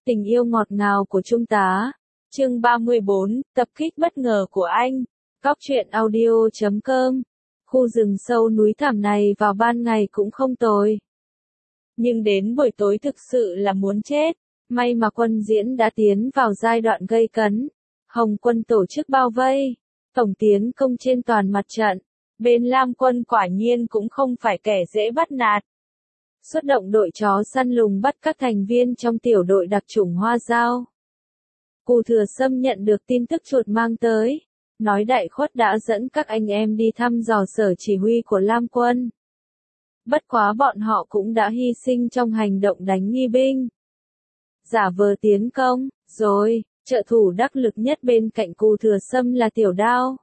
Tình yêu ngọt ngào của Trung tá. Chương 34, tập kích bất ngờ của anh. Góc truyện audio.com. Khu rừng sâu núi thẳm này vào ban ngày cũng không tồi. Nhưng đến buổi tối thực sự là muốn chết. May mà quân diễn đã tiến vào giai đoạn gây cấn. Hồng quân tổ chức bao vây. Tổng tiến công trên toàn mặt trận. Bên Lam quân quả nhiên cũng không phải kẻ dễ bắt nạt. Xuất động đội chó săn lùng bắt các thành viên trong tiểu đội đặc chủng Hoa Dao. Cù Thừa Sâm nhận được tin tức chuột mang tới, nói Đại Khuất đã dẫn các anh em đi thăm dò sở chỉ huy của Lam quân. Bất quá bọn họ cũng đã hy sinh trong hành động đánh nghi binh. Giả vờ tiến công, rồi, trợ thủ đắc lực nhất bên cạnh Cù Thừa Sâm là Tiểu Đao.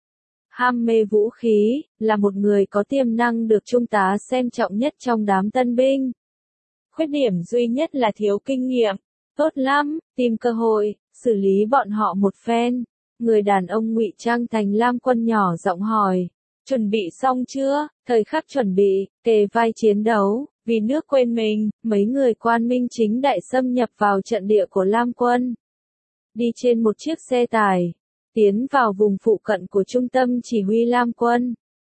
Ham mê vũ khí, là một người có tiềm năng được Trung tá xem trọng nhất trong đám tân binh. Khuyết điểm duy nhất là thiếu kinh nghiệm. Tốt lắm, tìm cơ hội, xử lý bọn họ một phen. Người đàn ông ngụy trang thành Lam quân nhỏ giọng hỏi. Chuẩn bị xong chưa? Thời khắc chuẩn bị, kề vai chiến đấu, vì nước quên mình, mấy người quan minh chính đại xâm nhập vào trận địa của Lam quân. Đi trên một chiếc xe tải. Tiến vào vùng phụ cận của trung tâm chỉ huy Lam quân.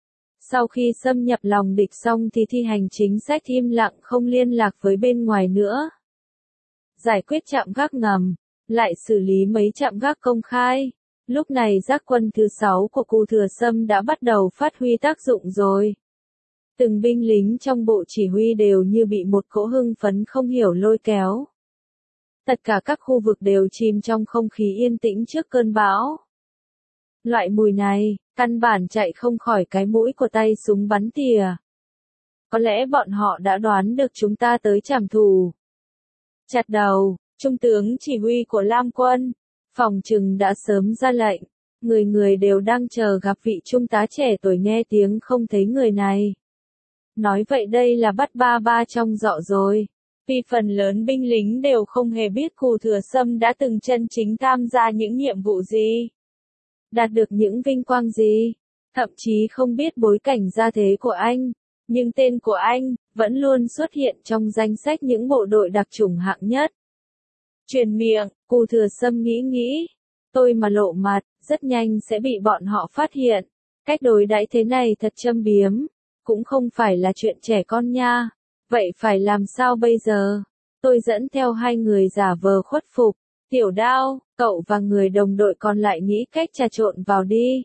Sau khi xâm nhập lòng địch xong thì thi hành chính sách im lặng không liên lạc với bên ngoài nữa. Giải quyết trạm gác ngầm, lại xử lý mấy trạm gác công khai. Lúc này giác quân thứ 6 của Cù Thừa Sâm đã bắt đầu phát huy tác dụng rồi. Từng binh lính trong bộ chỉ huy đều như bị một cỗ hưng phấn không hiểu lôi kéo. Tất cả các khu vực đều chìm trong không khí yên tĩnh trước cơn bão. Loại mùi này, căn bản chạy không khỏi cái mũi của tay súng bắn tỉa. Có lẽ bọn họ đã đoán được chúng ta tới trảm thù. Chặt đầu, trung tướng chỉ huy của Lam quân, phòng trừng đã sớm ra lệnh. Người người đều đang chờ gặp vị trung tá trẻ tuổi nghe tiếng không thấy người này. Nói vậy đây là bắt ba ba trong dọ rồi. Vì phần lớn binh lính đều không hề biết Cù Thừa Sâm đã từng chân chính tham gia những nhiệm vụ gì. Đạt được những vinh quang gì, thậm chí không biết bối cảnh gia thế của anh, nhưng tên của anh vẫn luôn xuất hiện trong danh sách những bộ đội đặc chủng hạng nhất. Truyền miệng, Cù Thừa Sâm nghĩ, tôi mà lộ mặt, rất nhanh sẽ bị bọn họ phát hiện. Cách đối đãi thế này thật châm biếm, cũng không phải là chuyện trẻ con nha. Vậy phải làm sao bây giờ? Tôi dẫn theo hai người giả vờ khuất phục. Tiểu Đao, cậu và người đồng đội còn lại nghĩ cách trà trộn vào đi.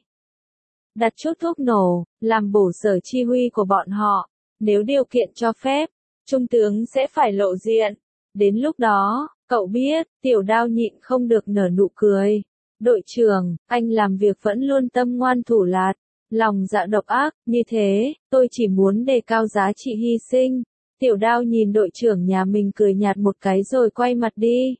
Đặt chút thuốc nổ, làm bổ sở chi huy của bọn họ. Nếu điều kiện cho phép, trung tướng sẽ phải lộ diện. Đến lúc đó, cậu biết, Tiểu Đao nhịn không được nở nụ cười. Đội trưởng, anh làm việc vẫn luôn tâm ngoan thủ lạt, lòng dạ độc ác, như thế, tôi chỉ muốn đề cao giá trị hy sinh. Tiểu Đao nhìn đội trưởng nhà mình cười nhạt một cái rồi quay mặt đi.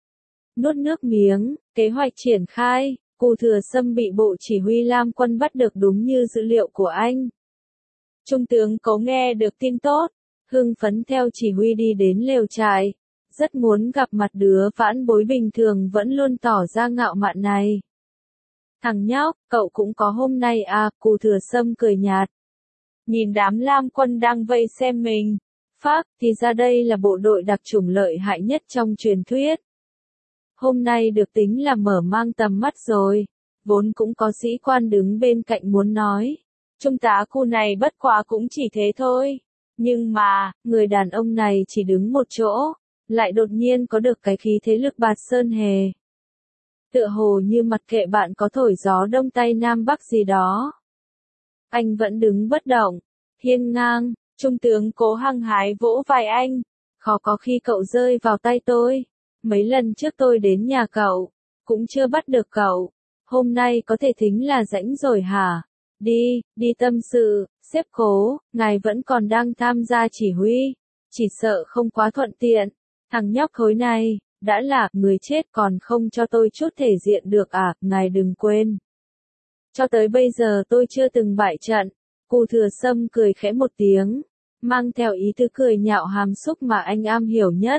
Nuốt nước miếng, kế hoạch triển khai, Cù Thừa Sâm bị bộ chỉ huy Lam quân bắt được đúng như dữ liệu của anh. Trung tướng Cố nghe được tin tốt, hưng phấn theo chỉ huy đi đến lều trại, rất muốn gặp mặt đứa vãn bối bình thường vẫn luôn tỏ ra ngạo mạn này. Thằng nhóc, cậu cũng có hôm nay à, Cù Thừa Sâm cười nhạt. Nhìn đám Lam quân đang vây xem mình, phác, thì ra đây là bộ đội đặc chủng lợi hại nhất trong truyền thuyết. Hôm nay được tính là mở mang tầm mắt rồi, vốn cũng có sĩ quan đứng bên cạnh muốn nói. Trung tá Cù này bất quá cũng chỉ thế thôi. Nhưng mà, người đàn ông này chỉ đứng một chỗ, lại đột nhiên có được cái khí thế lực bạt sơn hề. Tựa hồ như mặc kệ bạn có thổi gió đông tây nam bắc gì đó. Anh vẫn đứng bất động, hiên ngang, trung tướng Cố hăng hái vỗ vai anh. Khó có khi cậu rơi vào tay tôi. Mấy lần trước tôi đến nhà cậu, cũng chưa bắt được cậu. Hôm nay có thể tính là rãnh rồi hả? Đi tâm sự, sếp Cố, ngài vẫn còn đang tham gia chỉ huy. Chỉ sợ không quá thuận tiện. Thằng nhóc khối này, đã là người chết còn không cho tôi chút thể diện được à, ngài đừng quên. Cho tới bây giờ tôi chưa từng bại trận. Cù Thừa Sâm cười khẽ một tiếng, mang theo ý tứ cười nhạo hàm xúc mà anh am hiểu nhất.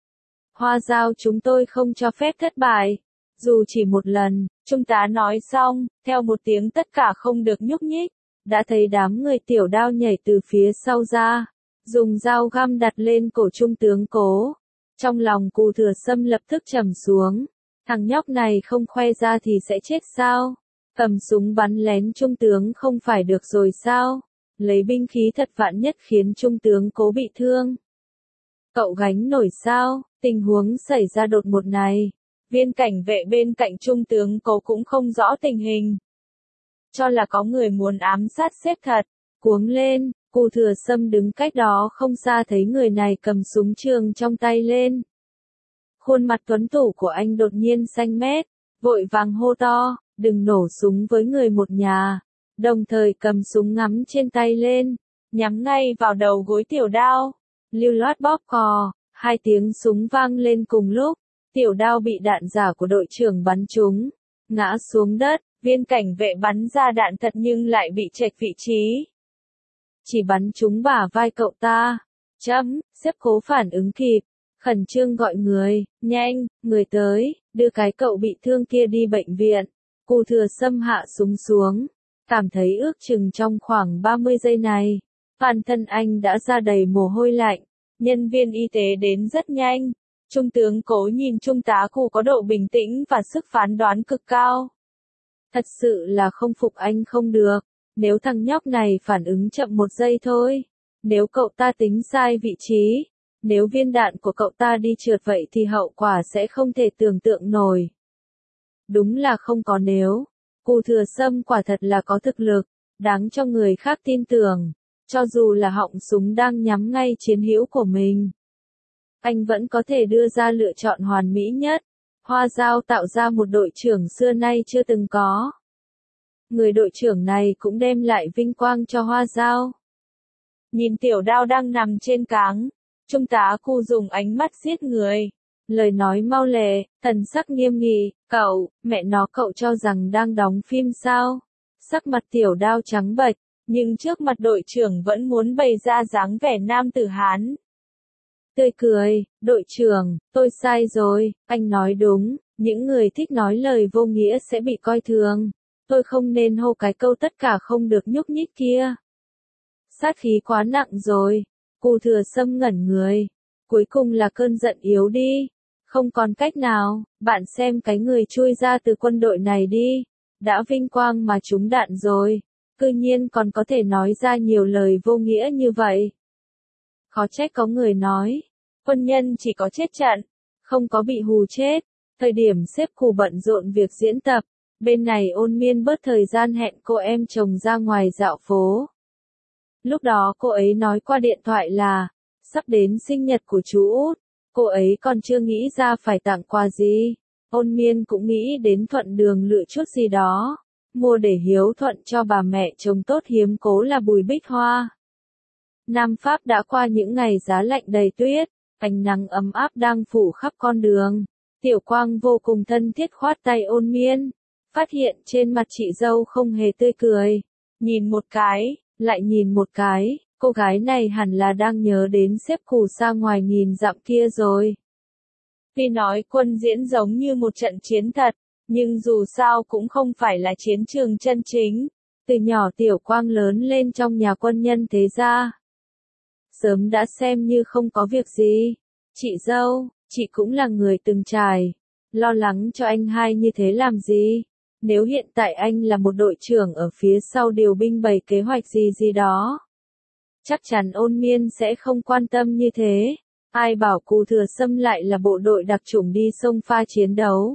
Hoa Dao chúng tôi không cho phép thất bại. Dù chỉ một lần, trung tá nói xong, theo một tiếng tất cả không được nhúc nhích, đã thấy đám người Tiểu Đao nhảy từ phía sau ra, dùng dao găm đặt lên cổ trung tướng Cố. Trong lòng Cù Thừa Sâm lập tức trầm xuống. Thằng nhóc này không khoe ra thì sẽ chết sao? Cầm súng bắn lén trung tướng không phải được rồi sao? Lấy binh khí thật vạn nhất khiến trung tướng Cố bị thương. Cậu gánh nổi sao? Tình huống xảy ra đột ngột này. Viên cảnh vệ bên cạnh trung tướng Cố cũng không rõ tình hình. Cho là có người muốn ám sát sếp thật. Cuống lên, Cù Thừa Sâm đứng cách đó không xa thấy người này cầm súng trường trong tay lên. Khuôn mặt tuấn tú của anh đột nhiên xanh mét, vội vàng hô to, đừng nổ súng với người một nhà. Đồng thời cầm súng ngắm trên tay lên, nhắm ngay vào đầu gối Tiểu Đao. Lưu loát bóp cò, hai tiếng súng vang lên cùng lúc. Tiểu Đao bị đạn giả của đội trưởng bắn trúng, ngã xuống đất. Viên cảnh vệ bắn ra đạn thật nhưng lại bị chệch vị trí. Chỉ bắn trúng bả vai cậu ta. Sếp Cố phản ứng kịp, khẩn trương gọi người, nhanh, người tới, đưa cái cậu bị thương kia đi bệnh viện. Cù Thừa Sâm hạ súng xuống, cảm thấy ước chừng trong khoảng 30 giây này, toàn thân anh đã ra đầy mồ hôi lạnh. Nhân viên y tế đến rất nhanh. Trung tướng Cố nhìn Trung tá Cù có độ bình tĩnh và sức phán đoán cực cao. Thật sự là không phục anh không được. Nếu thằng nhóc này phản ứng chậm một giây thôi, nếu cậu ta tính sai vị trí, nếu viên đạn của cậu ta đi trượt vậy thì hậu quả sẽ không thể tưởng tượng nổi. Đúng là không có nếu. Cù Thừa Sâm quả thật là có thực lực, đáng cho người khác tin tưởng, cho dù là họng súng đang nhắm ngay chiến hữu của mình. Anh vẫn có thể đưa ra lựa chọn hoàn mỹ nhất. Hoa Giao tạo ra một đội trưởng xưa nay chưa từng có. Người đội trưởng này cũng đem lại vinh quang cho Hoa Giao. Nhìn Tiểu Đao đang nằm trên cáng, Trung tá Cù dùng ánh mắt giết người. Lời nói mau lẹ, thần sắc nghiêm nghị, mẹ nó cậu cho rằng đang đóng phim sao? Sắc mặt Tiểu Đao trắng bệch, nhưng trước mặt đội trưởng vẫn muốn bày ra dáng vẻ nam tử Hán. Tươi cười, đội trưởng, tôi sai rồi, anh nói đúng, những người thích nói lời vô nghĩa sẽ bị coi thường. Tôi không nên hô cái câu tất cả không được nhúc nhích kia. Sát khí quá nặng rồi. Cù Thừa Sâm ngẩn người. Cuối cùng là cơn giận yếu đi. Không còn cách nào, bạn xem cái người chui ra từ quân đội này đi. Đã vinh quang mà trúng đạn rồi. Cư nhiên còn có thể nói ra nhiều lời vô nghĩa như vậy. Khó trách có người nói, quân nhân chỉ có chết trận, không có bị hù chết. Thời điểm sếp Cù bận rộn việc diễn tập, bên này Ôn Miên bớt thời gian hẹn cô em chồng ra ngoài dạo phố. Lúc đó cô ấy nói qua điện thoại là, sắp đến sinh nhật của chú Út, cô ấy còn chưa nghĩ ra phải tặng quà gì. Ôn Miên cũng nghĩ đến thuận đường lựa chút gì đó, mua để hiếu thuận cho bà mẹ chồng tốt hiếm cố là Bùi Bích Hoa. Nam Pháp đã qua những ngày giá lạnh đầy tuyết, ánh nắng ấm áp đang phủ khắp con đường. Tiểu Quang vô cùng thân thiết khoát tay Ôn Miên, phát hiện trên mặt chị dâu không hề tươi cười. Nhìn một cái, lại nhìn một cái, cô gái này hẳn là đang nhớ đến sếp Cù xa ngoài nghìn dặm kia rồi. Tuy nói quân diễn giống như một trận chiến thật, nhưng dù sao cũng không phải là chiến trường chân chính. Từ nhỏ Tiểu Quang lớn lên trong nhà quân nhân thế gia. Sớm đã xem như không có việc gì. Chị dâu, chị cũng là người từng trải. Lo lắng cho anh hai như thế làm gì? Nếu hiện tại anh là một đội trưởng ở phía sau điều binh bày kế hoạch gì đó, chắc chắn Ôn Miên sẽ không quan tâm như thế. Ai bảo Cù Thừa Sâm lại là bộ đội đặc chủng đi xông pha chiến đấu.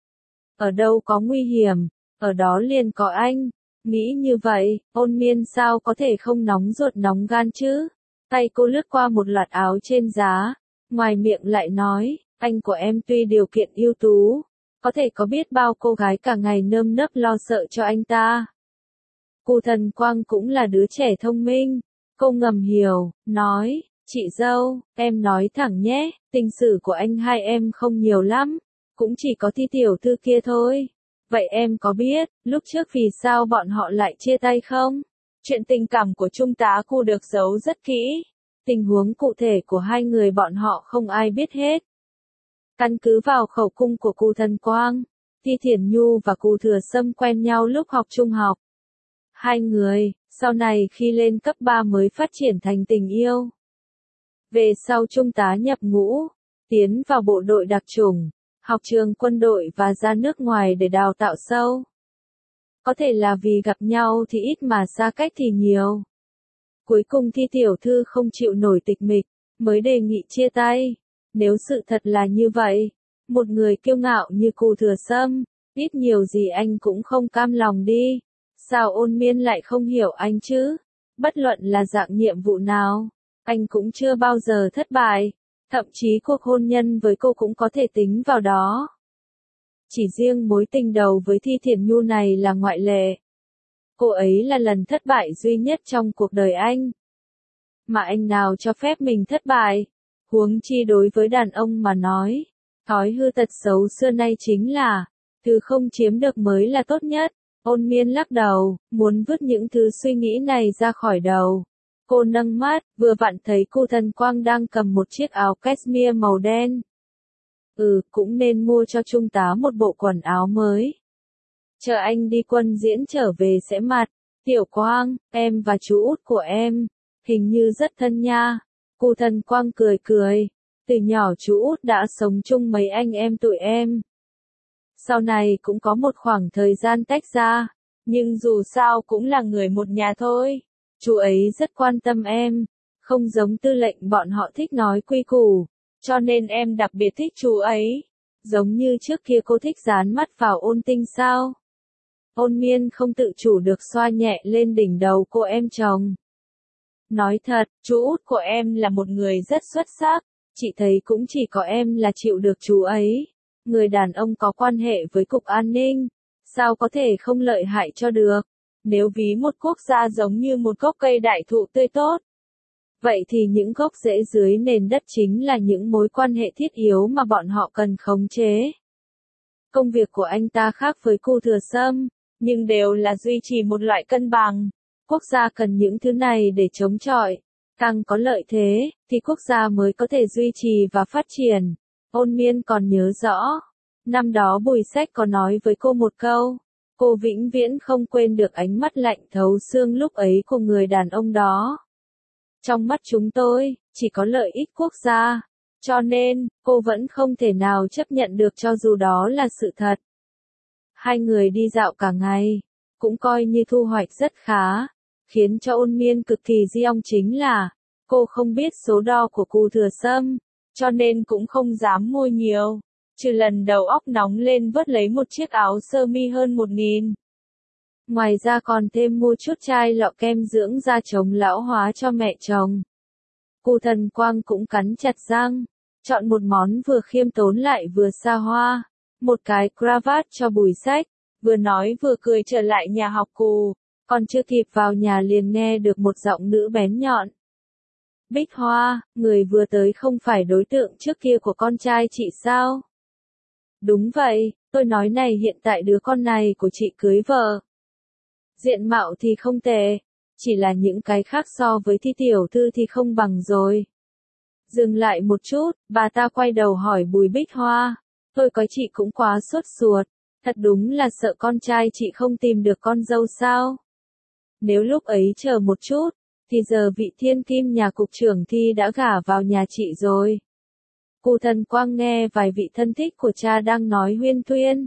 Ở đâu có nguy hiểm, ở đó liền có anh. Nghĩ như vậy, Ôn Miên sao có thể không nóng ruột nóng gan chứ? Tay cô lướt qua một loạt áo trên giá, ngoài miệng lại nói, anh của em tuy điều kiện ưu tú, có thể có biết bao cô gái cả ngày nơm nớp lo sợ cho anh ta. Cù Thần Quang cũng là đứa trẻ thông minh, cô ngầm hiểu, nói, chị dâu, em nói thẳng nhé, tình sử của anh hai em không nhiều lắm, cũng chỉ có Thi tiểu thư kia thôi. Vậy em có biết, lúc trước vì sao bọn họ lại chia tay không? Chuyện tình cảm của Trung tá Cù được giấu rất kỹ. Tình huống cụ thể của hai người bọn họ không ai biết hết. Căn cứ vào khẩu cung của Cù Thần Quang, Thi Thiển Nhu và Cù Thừa Sâm quen nhau lúc học trung học. Hai người, sau này khi lên cấp 3 mới phát triển thành tình yêu. Về sau Trung tá nhập ngũ, tiến vào bộ đội đặc chủng, học trường quân đội và ra nước ngoài để đào tạo sâu. Có thể là vì gặp nhau thì ít mà xa cách thì nhiều. Cuối cùng Thi tiểu thư không chịu nổi tịch mịch, mới đề nghị chia tay. Nếu sự thật là như vậy, một người kiêu ngạo như Cù Thừa Sâm, ít nhiều gì anh cũng không cam lòng đi. Sao Ôn Miên lại không hiểu anh chứ? Bất luận là dạng nhiệm vụ nào, anh cũng chưa bao giờ thất bại. Thậm chí cuộc hôn nhân với cô cũng có thể tính vào đó. Chỉ riêng mối tình đầu với Thi Thiển Nhu này là ngoại lệ. Cô ấy là lần thất bại duy nhất trong cuộc đời anh. Mà anh nào cho phép mình thất bại? Huống chi đối với đàn ông mà nói, thói hư tật xấu xưa nay chính là, thứ không chiếm được mới là tốt nhất. Ôn Miên lắc đầu, muốn vứt những thứ suy nghĩ này ra khỏi đầu. Cô nâng mắt, vừa vặn thấy Cu Thần Quang đang cầm một chiếc áo cashmere màu đen. Cũng nên mua cho Trung tá một bộ quần áo mới. Chờ anh đi quân diễn trở về sẽ mặt. Tiểu Quang, em và chú út của em, hình như rất thân nha. Cu Thần Quang cười cười. Từ nhỏ chú út đã sống chung mấy anh em tụi em. Sau này cũng có một khoảng thời gian tách ra, nhưng dù sao cũng là người một nhà thôi. Chú ấy rất quan tâm em, không giống Tư lệnh bọn họ thích nói quy củ, cho nên em đặc biệt thích chú ấy. Giống như trước kia cô thích dán mắt vào Ôn Tinh sao? Ôn Miên không tự chủ được xoa nhẹ lên đỉnh đầu cô em chồng. Nói thật, chú út của em là một người rất xuất sắc, chị thấy cũng chỉ có em là chịu được chú ấy. Người đàn ông có quan hệ với cục an ninh, sao có thể không lợi hại cho được? Nếu ví một quốc gia giống như một gốc cây đại thụ tươi tốt, vậy thì những gốc rễ dưới nền đất chính là những mối quan hệ thiết yếu mà bọn họ cần khống chế. Công việc của anh ta khác với Cu Thừa Sâm, nhưng đều là duy trì một loại cân bằng. Quốc gia cần những thứ này để chống chọi. Càng có lợi thế, thì quốc gia mới có thể duy trì và phát triển. Ôn Miên còn nhớ rõ. Năm đó Bùi Sách có nói với cô một câu. Cô vĩnh viễn không quên được ánh mắt lạnh thấu xương lúc ấy của người đàn ông đó. Trong mắt chúng tôi, chỉ có lợi ích quốc gia. Cho nên, cô vẫn không thể nào chấp nhận được cho dù đó là sự thật. Hai người đi dạo cả ngày, cũng coi như thu hoạch rất khá. Khiến cho Ôn Miên cực kỳ giong chính là, cô không biết số đo của Cu Thừa Sâm, cho nên cũng không dám mua nhiều. Trừ lần đầu óc nóng lên vớt lấy một chiếc áo sơ mi hơn 1.000. Ngoài ra còn thêm mua chút chai lọ kem dưỡng da chống lão hóa cho mẹ chồng. Cu Thần Quang cũng cắn chặt răng, chọn một món vừa khiêm tốn lại vừa xa hoa, một cái cravat cho Bùi Sách, vừa nói vừa cười trở lại nhà học Cù, còn chưa kịp vào nhà liền nghe được một giọng nữ bén nhọn. Bích Hoa, người vừa tới không phải đối tượng trước kia của con trai chị sao? Đúng vậy, tôi nói này hiện tại đứa con này của chị cưới vợ. Diện mạo thì không tệ, chỉ là những cái khác so với Thi tiểu thư thì không bằng rồi. Dừng lại một chút, bà ta quay đầu hỏi Bùi Bích Hoa, tôi có chị cũng quá sốt ruột, thật đúng là sợ con trai chị không tìm được con dâu sao? Nếu lúc ấy chờ một chút, thì giờ vị thiên kim nhà cục trưởng Thi đã gả vào nhà chị rồi. Cu Thần Quang nghe vài vị thân thích của cha đang nói huyên thuyên.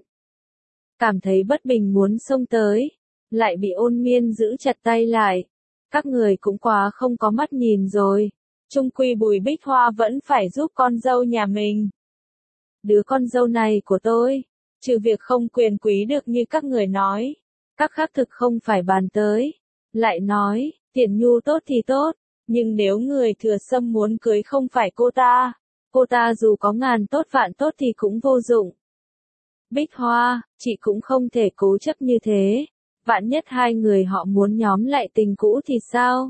Cảm thấy bất bình muốn xông tới, lại bị Ôn Miên giữ chặt tay lại. Các người cũng quá không có mắt nhìn rồi. Chung quy Bùi Bích Hoa vẫn phải giúp con dâu nhà mình. Đứa con dâu này của tôi, trừ việc không quyền quý được như các người nói, các khác thực không phải bàn tới. Lại nói, Thiển Nhu tốt thì tốt, nhưng nếu người Thừa Sâm muốn cưới không phải cô ta dù có ngàn tốt vạn tốt thì cũng vô dụng. Bích Hoa, chị cũng không thể cố chấp như thế, vạn nhất hai người họ muốn nhóm lại tình cũ thì sao?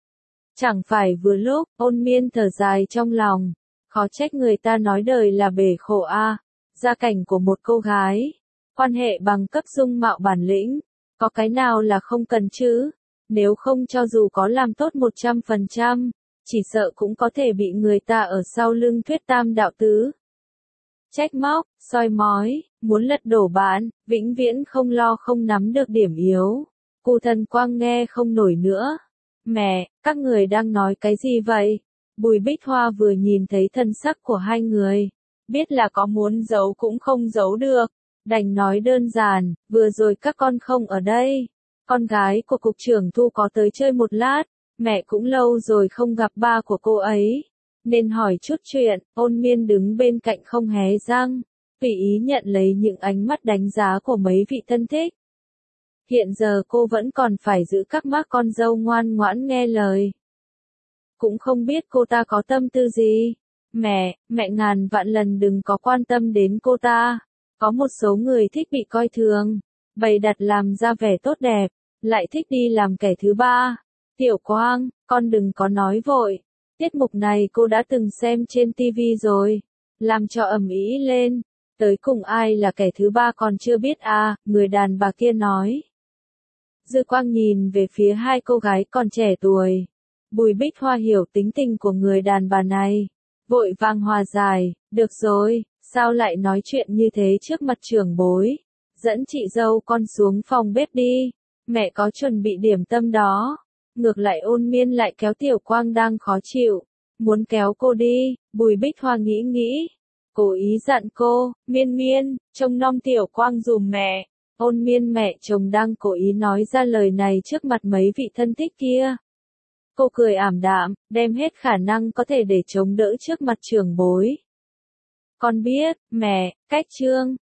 Chẳng phải vừa lúc, Ôn Miên thở dài trong lòng, khó trách người ta nói đời là bể khổ a. Gia cảnh của một cô gái, quan hệ bằng cấp dung mạo bản lĩnh, có cái nào là không cần chứ? Nếu không cho dù có làm tốt 100%, chỉ sợ cũng có thể bị người ta ở sau lưng thuyết tam đạo tứ. Trách móc, soi mói, muốn lật đổ bạn, vĩnh viễn không lo không nắm được điểm yếu. Cu Thần Quang nghe không nổi nữa. Mẹ, các người đang nói cái gì vậy? Bùi Bích Hoa vừa nhìn thấy thân sắc của hai người, biết là có muốn giấu cũng không giấu được, đành nói đơn giản, vừa rồi các con không ở đây. Con gái của cục trưởng Thu có tới chơi một lát, mẹ cũng lâu rồi không gặp ba của cô ấy, nên hỏi chút chuyện. Ôn Miên đứng bên cạnh không hé răng, tùy ý nhận lấy những ánh mắt đánh giá của mấy vị thân thích. Hiện giờ cô vẫn còn phải giữ các mắt con dâu ngoan ngoãn nghe lời. Cũng không biết cô ta có tâm tư gì. Mẹ ngàn vạn lần đừng có quan tâm đến cô ta. Có một số người thích bị coi thường, bày đặt làm ra vẻ tốt đẹp, lại thích đi làm kẻ thứ ba. Tiểu Quang, con đừng có nói vội. Tiết mục này cô đã từng xem trên TV rồi. Làm cho ầm ĩ lên. Tới cùng ai là kẻ thứ ba còn chưa biết à, người đàn bà kia nói. Dư Quang nhìn về phía hai cô gái còn trẻ tuổi. Bùi Bích Hoa hiểu tính tình của người đàn bà này. Vội vàng hòa giải, được rồi, sao lại nói chuyện như thế trước mặt trưởng bối. Dẫn chị dâu con xuống phòng bếp đi, mẹ có chuẩn bị điểm tâm đó. Ngược lại Ôn Miên lại kéo Tiểu Quang đang khó chịu, muốn kéo cô đi. Bùi Bích Hoa nghĩ, cố ý dặn cô, Miên, trông nom Tiểu Quang dùm mẹ. Ôn Miên mẹ chồng đang cố ý nói ra lời này trước mặt mấy vị thân thích kia. Cô cười ảm đạm, đem hết khả năng có thể để chống đỡ trước mặt trưởng bối. Con biết, mẹ, cách trương,